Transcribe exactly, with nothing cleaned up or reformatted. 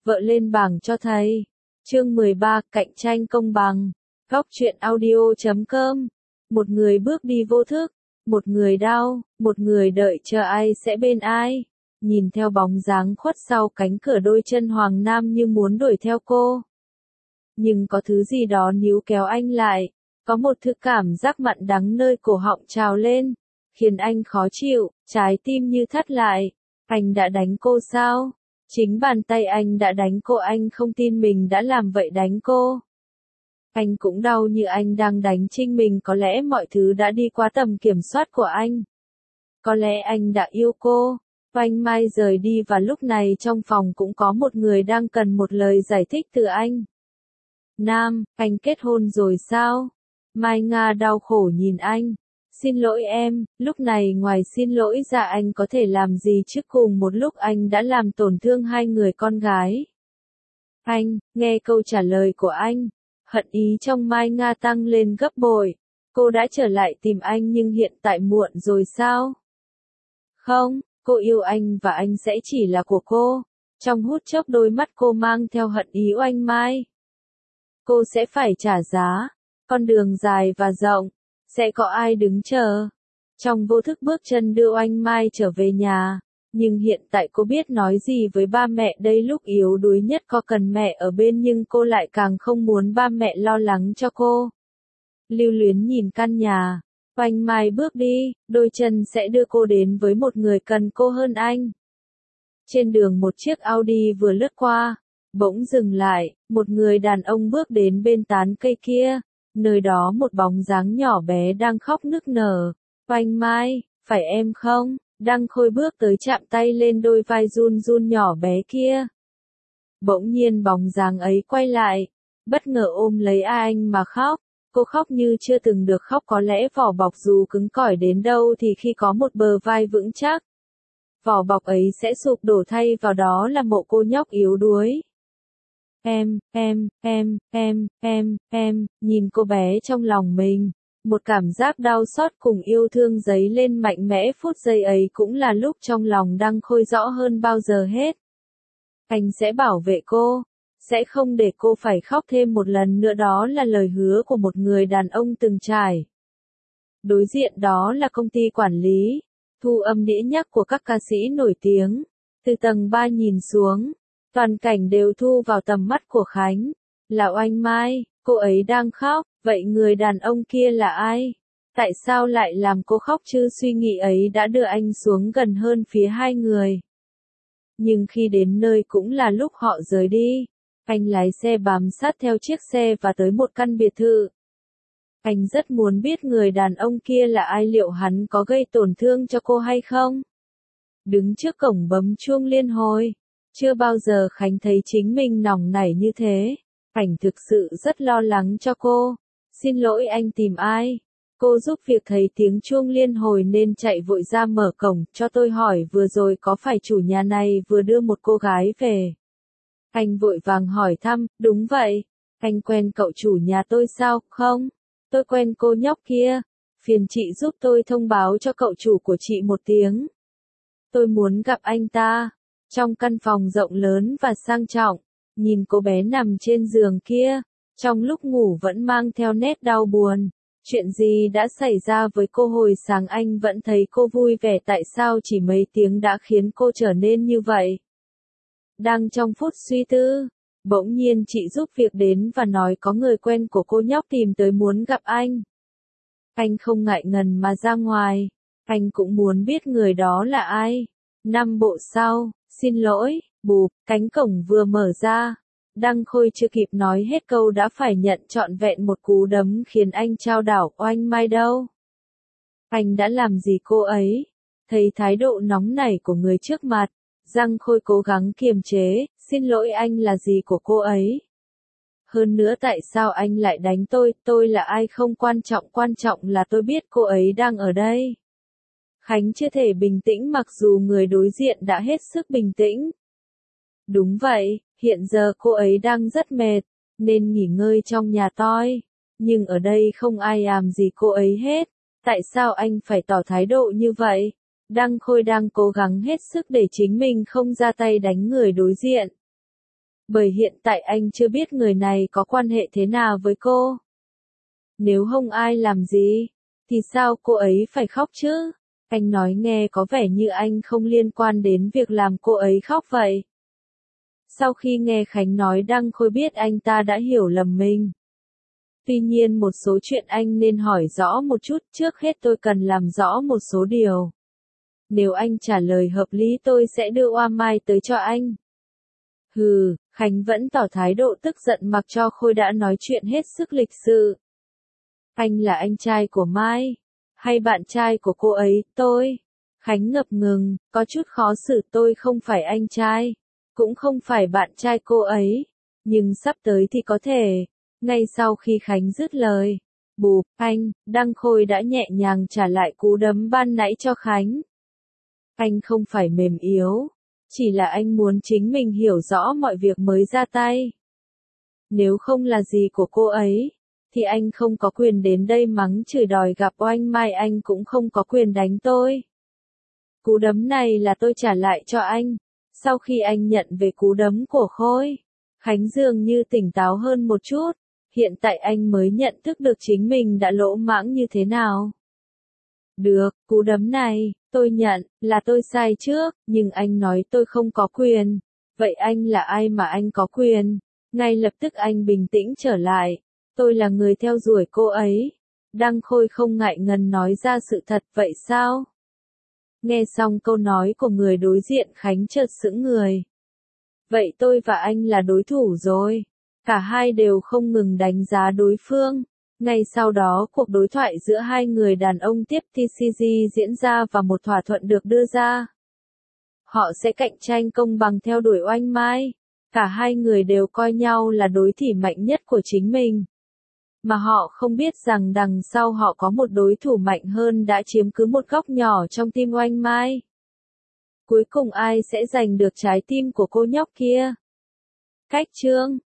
vợ lên bảng cho thầy. Chương mười ba, cạnh tranh công bằng. Góc truyện audio chấm com. Một người bước đi vô thức, một người đau, một người đợi chờ ai sẽ bên ai. Nhìn theo bóng dáng khuất sau cánh cửa, đôi chân Hoàng Nam như muốn đuổi theo cô. Nhưng có thứ gì đó níu kéo anh lại, có một thứ cảm giác mặn đắng nơi cổ họng trào lên, khiến anh khó chịu, trái tim như thắt lại. Anh đã đánh cô sao? Chính bàn tay anh đã đánh cô, anh không tin mình đã làm vậy đánh cô. Anh cũng đau như anh đang đánh Trinh mình, có lẽ mọi thứ đã đi qua tầm kiểm soát của anh. Có lẽ anh đã yêu cô. Oanh Mai rời đi và lúc này trong phòng cũng có một người đang cần một lời giải thích từ anh. Nam, anh kết hôn rồi sao? Mai Nga đau khổ nhìn anh. Xin lỗi em, lúc này ngoài xin lỗi ra anh có thể làm gì chứ, cùng một lúc anh đã làm tổn thương hai người con gái. Anh, nghe câu trả lời của anh, hận ý trong Mai Nga tăng lên gấp bội. Cô đã trở lại tìm anh nhưng hiện tại muộn rồi sao? Không, cô yêu anh và anh sẽ chỉ là của cô. Trong hút chốc đôi mắt cô mang theo hận ý oanh Mai. Cô sẽ phải trả giá. Con đường dài và rộng. Sẽ có ai đứng chờ. Trong vô thức bước chân đưa oanh Mai trở về nhà. Nhưng hiện tại cô biết nói gì với ba mẹ đây, lúc yếu đuối nhất có cần mẹ ở bên nhưng cô lại càng không muốn ba mẹ lo lắng cho cô. Lưu luyến nhìn căn nhà. Oanh Mai bước đi, đôi chân sẽ đưa cô đến với một người cần cô hơn anh. Trên đường một chiếc Audi vừa lướt qua, bỗng dừng lại, một người đàn ông bước đến bên tán cây kia, nơi đó một bóng dáng nhỏ bé đang khóc nức nở. Oanh Mai, phải em không? Đăng Khôi bước tới chạm tay lên đôi vai run run nhỏ bé kia. Bỗng nhiên bóng dáng ấy quay lại, bất ngờ ôm lấy anh mà khóc. Cô khóc như chưa từng được khóc, có lẽ vỏ bọc dù cứng cỏi đến đâu thì khi có một bờ vai vững chắc, vỏ bọc ấy sẽ sụp đổ, thay vào đó là một cô nhóc yếu đuối. Em, em, em, em, em, em, nhìn cô bé trong lòng mình, một cảm giác đau xót cùng yêu thương dấy lên mạnh mẽ. Phút giây ấy cũng là lúc trong lòng Đăng Khôi rõ hơn bao giờ hết. Anh sẽ bảo vệ cô. Sẽ không để cô phải khóc thêm một lần nữa, đó là lời hứa của một người đàn ông từng trải. Đối diện đó là công ty quản lý, thu âm đĩa nhạc của các ca sĩ nổi tiếng. Từ tầng ba nhìn xuống, toàn cảnh đều thu vào tầm mắt của Khánh. Là Oanh Mai, cô ấy đang khóc, vậy người đàn ông kia là ai? Tại sao lại làm cô khóc chứ? Suy nghĩ ấy đã đưa anh xuống gần hơn phía hai người. Nhưng khi đến nơi cũng là lúc họ rời đi. Anh lái xe bám sát theo chiếc xe và tới một căn biệt thự. Anh rất muốn biết người đàn ông kia là ai, liệu hắn có gây tổn thương cho cô hay không? Đứng trước cổng bấm chuông liên hồi. Chưa bao giờ Khánh thấy chính mình nòng nảy như thế. Anh thực sự rất lo lắng cho cô. Xin lỗi, anh tìm ai? Cô giúp việc thấy tiếng chuông liên hồi nên chạy vội ra mở cổng. Cho tôi hỏi, vừa rồi có phải chủ nhà này vừa đưa một cô gái về? Anh vội vàng hỏi thăm. Đúng vậy. Anh quen cậu chủ nhà tôi sao? Không. Tôi quen cô nhóc kia. Phiền chị giúp tôi thông báo cho cậu chủ của chị một tiếng. Tôi muốn gặp anh ta. Trong căn phòng rộng lớn và sang trọng, nhìn cô bé nằm trên giường kia, trong lúc ngủ vẫn mang theo nét đau buồn. Chuyện gì đã xảy ra với cô? Hồi sáng anh vẫn thấy cô vui vẻ, tại sao chỉ mấy tiếng đã khiến cô trở nên như vậy? Đang trong phút suy tư, bỗng nhiên chị giúp việc đến và nói có người quen của cô nhóc tìm tới muốn gặp anh. Anh không ngại ngần mà ra ngoài. Anh cũng muốn biết người đó là ai. Năm bộ sau, xin lỗi, bụp, cánh cổng vừa mở ra. Đăng Khôi chưa kịp nói hết câu đã phải nhận trọn vẹn một cú đấm khiến anh chao đảo. Oanh Mai đâu? Anh đã làm gì cô ấy? Thấy thái độ nóng nảy của người trước mặt, Đăng Khôi cố gắng kiềm chế. Xin lỗi, anh là gì của cô ấy? Hơn nữa tại sao anh lại đánh tôi? Tôi là ai không quan trọng, quan trọng là tôi biết cô ấy đang ở đây. Khánh chưa thể bình tĩnh mặc dù người đối diện đã hết sức bình tĩnh. Đúng vậy, hiện giờ cô ấy đang rất mệt, nên nghỉ ngơi trong nhà tôi. Nhưng ở đây không ai làm gì cô ấy hết. Tại sao anh phải tỏ thái độ như vậy? Đăng Khôi đang cố gắng hết sức để chính mình không ra tay đánh người đối diện. Bởi hiện tại anh chưa biết người này có quan hệ thế nào với cô. Nếu không ai làm gì, thì sao cô ấy phải khóc chứ? Anh nói nghe có vẻ như anh không liên quan đến việc làm cô ấy khóc vậy. Sau khi nghe Khánh nói Đăng Khôi biết anh ta đã hiểu lầm mình. Tuy nhiên một số chuyện anh nên hỏi rõ một chút, trước hết tôi cần làm rõ một số điều. Nếu anh trả lời hợp lý tôi sẽ đưa Oa Mai tới cho anh. Hừ, Khánh vẫn tỏ thái độ tức giận mặc cho Khôi đã nói chuyện hết sức lịch sự. Anh là anh trai của Mai, hay bạn trai của cô ấy, tôi? Khánh ngập ngừng, có chút khó xử, tôi không phải anh trai, cũng không phải bạn trai cô ấy, nhưng sắp tới thì có thể. Ngay sau khi Khánh dứt lời, bụp, anh, Đăng Khôi đã nhẹ nhàng trả lại cú đấm ban nãy cho Khánh. Anh không phải mềm yếu, chỉ là anh muốn chính mình hiểu rõ mọi việc mới ra tay. Nếu không là gì của cô ấy, thì anh không có quyền đến đây mắng chửi đòi gặp Oanh Mai, anh cũng không có quyền đánh tôi. Cú đấm này là tôi trả lại cho anh. Sau khi anh nhận về cú đấm của Khôi, Khánh dường như tỉnh táo hơn một chút. Hiện tại anh mới nhận thức được chính mình đã lỗ mãng như thế nào. Được, cú đấm này, tôi nhận, là tôi sai trước, nhưng anh nói tôi không có quyền. Vậy anh là ai mà anh có quyền? Ngay lập tức anh bình tĩnh trở lại. Tôi là người theo đuổi cô ấy. Đăng Khôi không ngại ngần nói ra sự thật, vậy sao? Nghe xong câu nói của người đối diện Khánh chợt sững người. Vậy tôi và anh là đối thủ rồi. Cả hai đều không ngừng đánh giá đối phương. Ngay sau đó cuộc đối thoại giữa hai người đàn ông tiếp tê xê giê diễn ra và một thỏa thuận được đưa ra. Họ sẽ cạnh tranh công bằng theo đuổi Oanh Mai. Cả hai người đều coi nhau là đối thủ mạnh nhất của chính mình. Mà họ không biết rằng đằng sau họ có một đối thủ mạnh hơn đã chiếm cứ một góc nhỏ trong tim Oanh Mai. Cuối cùng ai sẽ giành được trái tim của cô nhóc kia? Cách chương